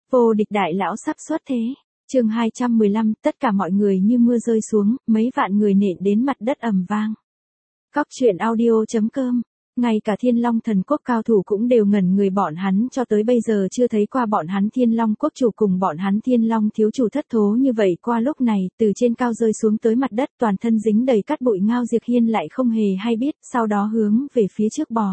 Vô địch đại lão sắp xuất thế. Chương 215, tất cả mọi người như mưa rơi xuống, mấy vạn người nện đến mặt đất ầm vang. Góc truyện audio.com. Ngay cả Thiên Long Thần Quốc cao thủ cũng đều ngẩn người, bọn hắn cho tới bây giờ chưa thấy qua bọn hắn Thiên Long Quốc chủ cùng bọn hắn Thiên Long thiếu chủ thất thố như vậy. Qua lúc này, từ trên cao rơi xuống tới mặt đất, toàn thân dính đầy cát bụi, Ngao Diệp Hiên lại không hề hay biết, sau đó hướng về phía trước bò.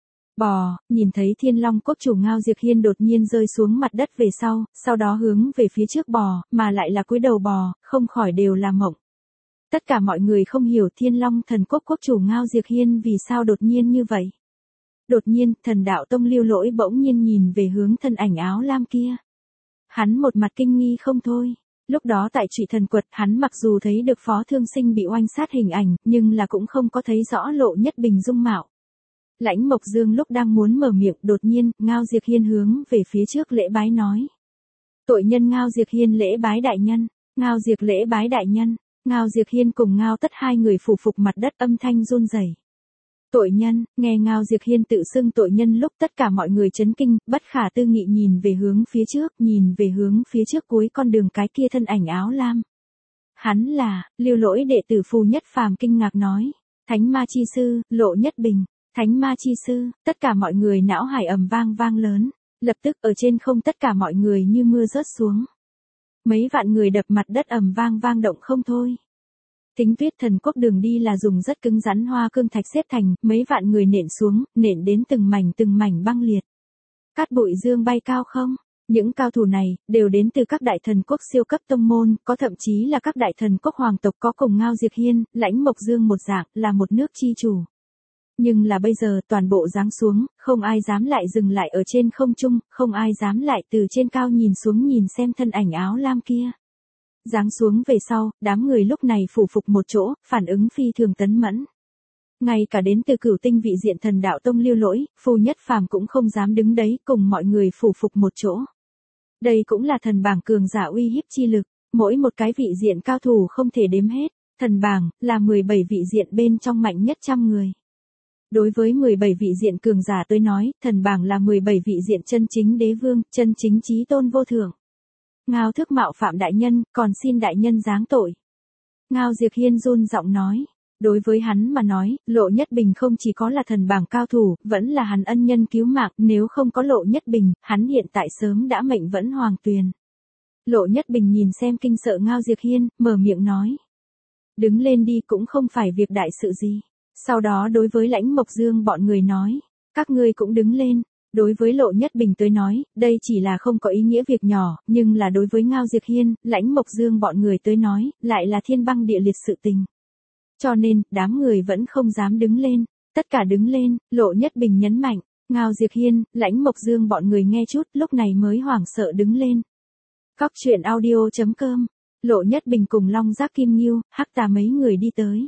Nhìn thấy Thiên Long Quốc chủ, Ngao Diệp Hiên đột nhiên rơi xuống mặt đất về sau đó hướng về phía trước bò, mà lại là cúi đầu bò, không khỏi đều là mộng. Tất cả mọi người không hiểu Thiên Long Thần Quốc quốc chủ Ngao Diệp Hiên vì sao đột nhiên như vậy. Đột nhiên, Thần Đạo Tông Lưu Lỗi bỗng nhiên nhìn về hướng thân ảnh áo lam kia. Hắn một mặt kinh nghi không thôi. Lúc đó tại Trụy Thần Quật, hắn mặc dù thấy được Phó Thương Sinh bị oanh sát hình ảnh, nhưng là cũng không có thấy rõ Lộ Nhất Bình dung mạo. Lãnh Mộc Dương lúc đang muốn mở miệng, đột nhiên, Ngao Diệp Hiên hướng về phía trước lễ bái nói. Tội nhân Ngao Diệp Hiên lễ bái đại nhân, Ngao Diệp lễ bái đại nhân. Ngao Diệp Hiên cùng Ngao Tất hai người phủ phục mặt đất, âm thanh run rẩy. Tội nhân, nghe Ngao Diệp Hiên tự xưng tội nhân lúc, tất cả mọi người chấn kinh, bất khả tư nghị nhìn về hướng phía trước cuối con đường cái kia thân ảnh áo lam. Hắn là, Lưu Lỗi đệ tử Phù Nhất Phàm kinh ngạc nói, Thánh Ma Chi Sư, Lộ Nhất Bình, Thánh Ma Chi Sư, tất cả mọi người não hải ầm vang lớn, lập tức ở trên không tất cả mọi người như mưa rớt xuống. Mấy vạn người đập mặt đất ầm vang động không thôi. Thính Tuyết Thần Quốc đường đi là dùng rất cứng rắn hoa cương thạch xếp thành, mấy vạn người nện xuống, nện đến từng mảnh băng liệt. Cát bụi dương bay cao không? Những cao thủ này, đều đến từ các đại thần quốc siêu cấp tông môn, có thậm chí là các đại thần quốc hoàng tộc, có cùng Ngao Diệp Hiên, Lãnh Mộc Dương một dạng, là một nước chi chủ. Nhưng là bây giờ toàn bộ giáng xuống, không ai dám lại dừng lại ở trên không trung, không ai dám lại từ trên cao nhìn xuống nhìn xem thân ảnh áo lam kia. Giáng xuống về sau, đám người lúc này phủ phục một chỗ, phản ứng phi thường tấn mẫn. Ngay cả đến từ Cửu Tinh vị diện Thần Đạo Tông Lưu Lỗi, Phù Nhất Phàm cũng không dám đứng đấy, cùng mọi người phủ phục một chỗ. Đây cũng là thần bảng cường giả uy hiếp chi lực, mỗi một cái vị diện cao thủ không thể đếm hết, thần bảng là 17 vị diện bên trong mạnh nhất 100 người. Đối với 17 vị diện cường giả tôi nói, thần bảng là 17 vị diện chân chính đế vương, chân chính chí tôn vô thượng. Ngao Thức mạo phạm đại nhân, còn xin đại nhân giáng tội. Ngao Diệp Hiên run giọng nói. Đối với hắn mà nói, Lộ Nhất Bình không chỉ có là thần bảng cao thủ, vẫn là hắn ân nhân cứu mạng, nếu không có Lộ Nhất Bình, hắn hiện tại sớm đã mệnh vẫn hoàng tuyền. Lộ Nhất Bình nhìn xem kinh sợ Ngao Diệp Hiên, mở miệng nói. Đứng lên đi, cũng không phải việc đại sự gì. Sau đó đối với Lãnh Mộc Dương bọn người nói, các ngươi cũng đứng lên. Đối với Lộ Nhất Bình tới nói, đây chỉ là không có ý nghĩa việc nhỏ, nhưng là đối với Ngao Diệp Hiên, Lãnh Mộc Dương bọn người tới nói, lại là thiên băng địa liệt sự tình. Cho nên, đám người vẫn không dám đứng lên, tất cả đứng lên, Lộ Nhất Bình nhấn mạnh, Ngao Diệp Hiên, Lãnh Mộc Dương bọn người nghe chút, lúc này mới hoảng sợ đứng lên. Góc truyện audio.com, Lộ Nhất Bình cùng Long Giác Kim Nghiêu, Hắc Tà mấy người đi tới.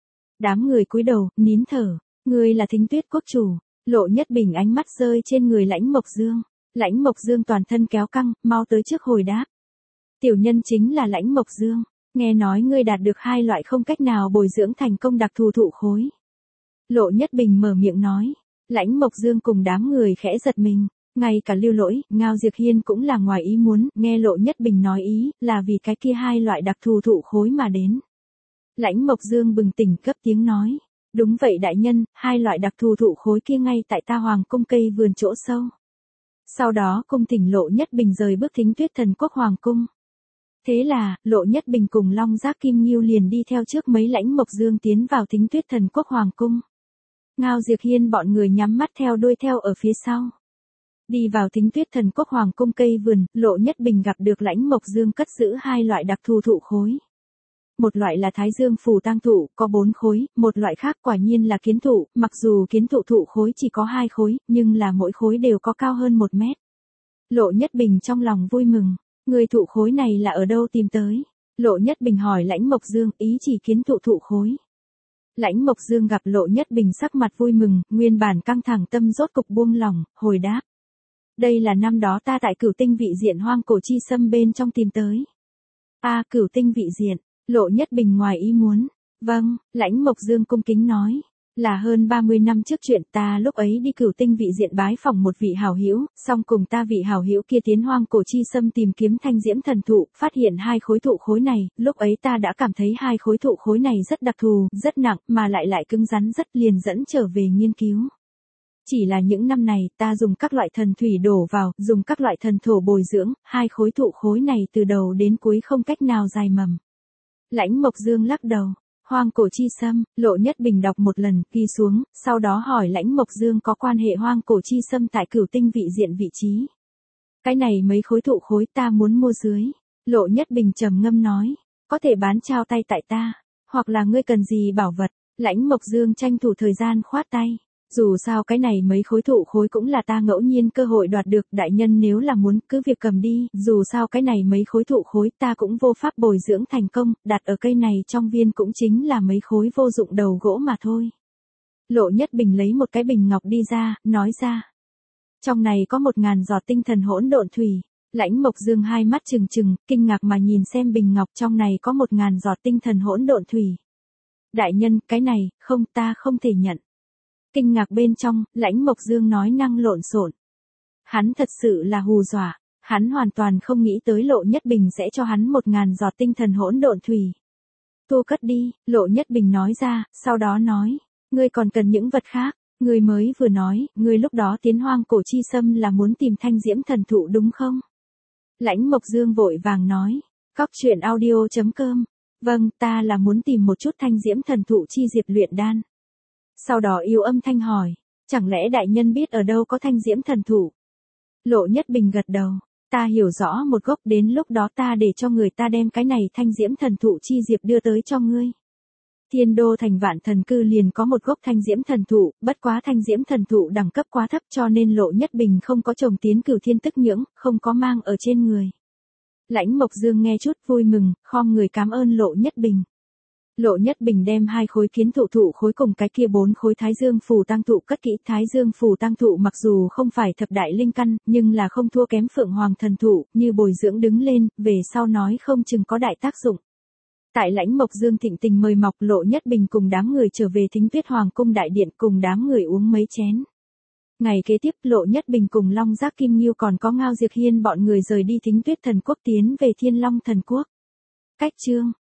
Đám người cúi đầu, nín thở, người là Thính Tuyết quốc chủ. Lộ Nhất Bình ánh mắt rơi trên người Lãnh Mộc Dương. Lãnh Mộc Dương toàn thân kéo căng, mau tới trước hồi đáp. Tiểu nhân chính là Lãnh Mộc Dương. Nghe nói ngươi đạt được 2 loại không cách nào bồi dưỡng thành công đặc thù thụ khối. Lộ Nhất Bình mở miệng nói. Lãnh Mộc Dương cùng đám người khẽ giật mình. Ngay cả Lưu Lỗi, Ngao Diệp Hiên cũng là ngoài ý muốn. Nghe Lộ Nhất Bình nói ý, là vì cái kia 2 loại đặc thù thụ khối mà đến. Lãnh Mộc Dương bừng tỉnh cấp tiếng nói. Đúng vậy đại nhân, 2 loại đặc thù thụ khối kia ngay tại ta Hoàng cung cây vườn chỗ sâu. Sau đó cung thỉnh Lộ Nhất Bình rời bước Thính Tuyết Thần Quốc Hoàng cung. Thế là, Lộ Nhất Bình cùng Long Giác Kim Nghiêu liền đi theo trước mấy Lãnh Mộc Dương tiến vào Thính Tuyết Thần Quốc Hoàng cung. Ngao Diệp Hiên bọn người nhắm mắt theo đuôi theo ở phía sau. Đi vào Thính Tuyết Thần Quốc Hoàng cung cây vườn, Lộ Nhất Bình gặp được Lãnh Mộc Dương cất giữ 2 loại đặc thù thụ khối. Một loại là Thái Dương Phù Tang thụ, có 4 khối, một loại khác quả nhiên là kiến thụ, mặc dù kiến thụ thụ khối chỉ có 2 khối, nhưng là mỗi khối đều có cao hơn 1 mét. Lộ Nhất Bình trong lòng vui mừng, người thụ khối này là ở đâu tìm tới? Lộ Nhất Bình hỏi Lãnh Mộc Dương, ý chỉ kiến thụ thụ khối. Lãnh Mộc Dương gặp Lộ Nhất Bình sắc mặt vui mừng, nguyên bản căng thẳng tâm rốt cục buông lỏng, hồi đáp. Đây là năm đó ta tại Cửu Tinh vị diện Hoang Cổ Chi Sâm bên trong tìm tới. Cửu Tinh vị diện. Lộ Nhất Bình ngoài ý muốn. Vâng, Lãnh Mộc Dương cung kính nói. Là hơn 30 năm trước chuyện, ta lúc ấy đi Cửu Tinh vị diện bái phỏng một vị hảo hữu, xong cùng ta vị hảo hữu kia tiến hoang cổ chi xâm tìm kiếm thanh diễm thần thụ, phát hiện hai khối thụ khối này, lúc ấy ta đã cảm thấy hai khối thụ khối này rất đặc thù, rất nặng, mà lại cứng rắn rất, liền dẫn trở về nghiên cứu. Chỉ là những năm này, ta dùng các loại thần thủy đổ vào, dùng các loại thần thổ bồi dưỡng, hai khối thụ khối này từ đầu đến cuối không cách nào dài mầm. Lãnh Mộc Dương lắc đầu. Hoang cổ chi xâm, Lộ Nhất Bình đọc một lần, ghi xuống, sau đó hỏi Lãnh Mộc Dương có quan hệ hoang cổ chi xâm tại Cửu Tinh vị diện vị trí. Cái này mấy khối thụ khối ta muốn mua dưới. Lộ Nhất Bình trầm ngâm nói, có thể bán trao tay tại ta, hoặc là ngươi cần gì bảo vật. Lãnh Mộc Dương tranh thủ thời gian khoát tay. Dù sao cái này mấy khối thụ khối cũng là ta ngẫu nhiên cơ hội đoạt được, đại nhân nếu là muốn cứ việc cầm đi, dù sao cái này mấy khối thụ khối ta cũng vô pháp bồi dưỡng thành công, đặt ở cây này trong viên cũng chính là mấy khối vô dụng đầu gỗ mà thôi. Lộ Nhất Bình lấy một cái bình ngọc đi ra, nói ra. Trong này có 1000 giọt tinh thần hỗn độn thủy. Lãnh Mộc Dương hai mắt trừng trừng, kinh ngạc mà nhìn xem bình ngọc, trong này có 1000 giọt tinh thần hỗn độn thủy. Đại nhân, cái này, không, ta không thể nhận. Kinh ngạc bên trong, Lãnh Mộc Dương nói năng lộn xộn. Hắn thật sự là hù dọa, hắn hoàn toàn không nghĩ tới Lộ Nhất Bình sẽ cho hắn 1000 giọt tinh thần hỗn độn thủy. Thu cất đi, Lộ Nhất Bình nói ra, sau đó nói, ngươi còn cần những vật khác, ngươi mới vừa nói, ngươi lúc đó tiến hoang cổ chi xâm là muốn tìm thanh diễm thần thụ đúng không? Lãnh Mộc Dương vội vàng nói, coctruyện.audio.com, vâng, ta là muốn tìm một chút thanh diễm thần thụ chi diệp luyện đan. Sau đó yếu âm thanh hỏi, chẳng lẽ đại nhân biết ở đâu có thanh diễm thần thụ? Lộ Nhất Bình gật đầu, ta hiểu rõ một gốc, đến lúc đó ta để cho người ta đem cái này thanh diễm thần thụ chi diệp đưa tới cho ngươi. Thiên Đô thành Vạn Thần Cư liền có một gốc thanh diễm thần thụ, bất quá thanh diễm thần thụ đẳng cấp quá thấp cho nên Lộ Nhất Bình không có trồng tiến Cửu Thiên Tức Nhưỡng, không có mang ở trên người. Lãnh Mộc Dương nghe chút vui mừng, khom người cảm ơn Lộ Nhất Bình. Lộ Nhất Bình đem hai khối kiến thụ khối cùng cái kia 4 khối Thái Dương phù tăng thụ cất kỹ. Thái Dương phù tăng thụ mặc dù không phải thập đại linh căn, nhưng là không thua kém Phượng Hoàng thần thụ, như bồi dưỡng đứng lên, về sau nói không chừng có đại tác dụng. Tại Lãnh Mộc Dương thịnh tình mời mọc, Lộ Nhất Bình cùng đám người trở về Thính Tuyết Hoàng cung đại điện, cùng đám người uống mấy chén. Ngày kế tiếp, Lộ Nhất Bình cùng Long Giác Kim Nghiêu còn có Ngao Diệc Hiên bọn người rời đi Thính Tuyết Thần Quốc tiến về Thiên Long Thần Quốc. Cách chương